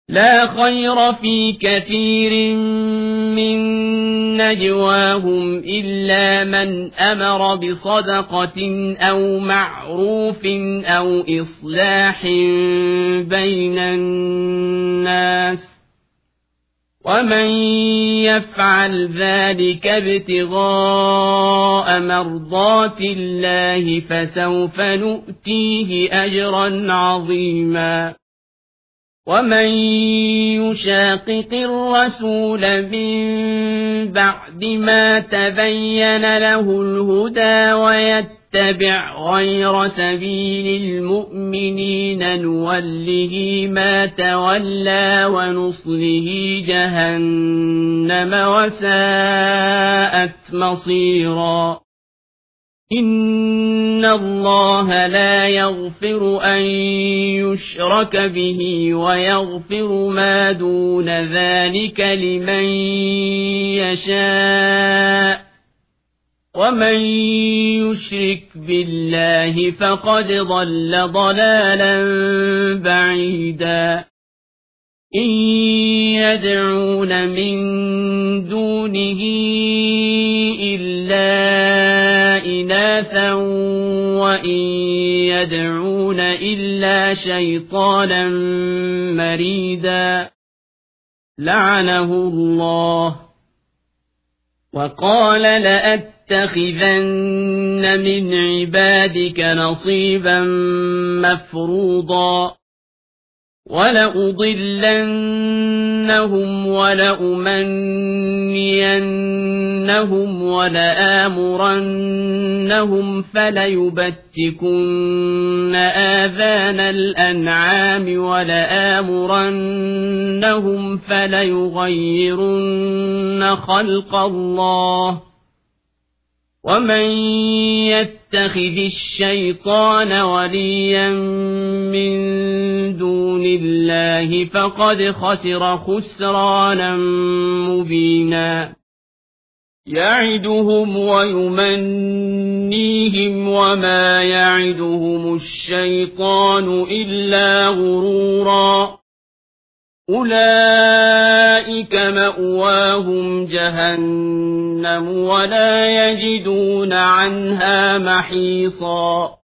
لا خير في كثير من نجواهم إلا من أمر بصدقة أو معروف أو إصلاح بين الناس ومن يفعل ذلك ابتغاء مرضات الله فسوف نؤتيه أجرا عظيما ومن يشاقق الرسول من بعد ما تبين له الهدى ويتبع غير سبيل المؤمنين نوله ما تولى ونصله جهنم وساءت مصيرا إن الله لا يغفر أن يشرك به ويغفر ما دون ذلك لمن يشاء ومن يشرك بالله فقد ضل ضلالا بعيدا إن يدعون من دونه إلا إناثا وإن يدعون إلا شيطانا مريدا لعنه الله وقال لأتخذن من عبادك نصيبا مفروضا ولأضلنهم ولأمنينهم ولآمرنهم فليبتكن آذان الأنعام ولآمرنهم فليغيرن خلق الله ومن يتخذ الشيطان وليا من دون الله فقد خسر خسرانا مبينا يعدهم ويمنيهم وما يعدهم الشيطان إلا غرورا أولئك مأواهم جهنم ولا يجدون عنها محيصا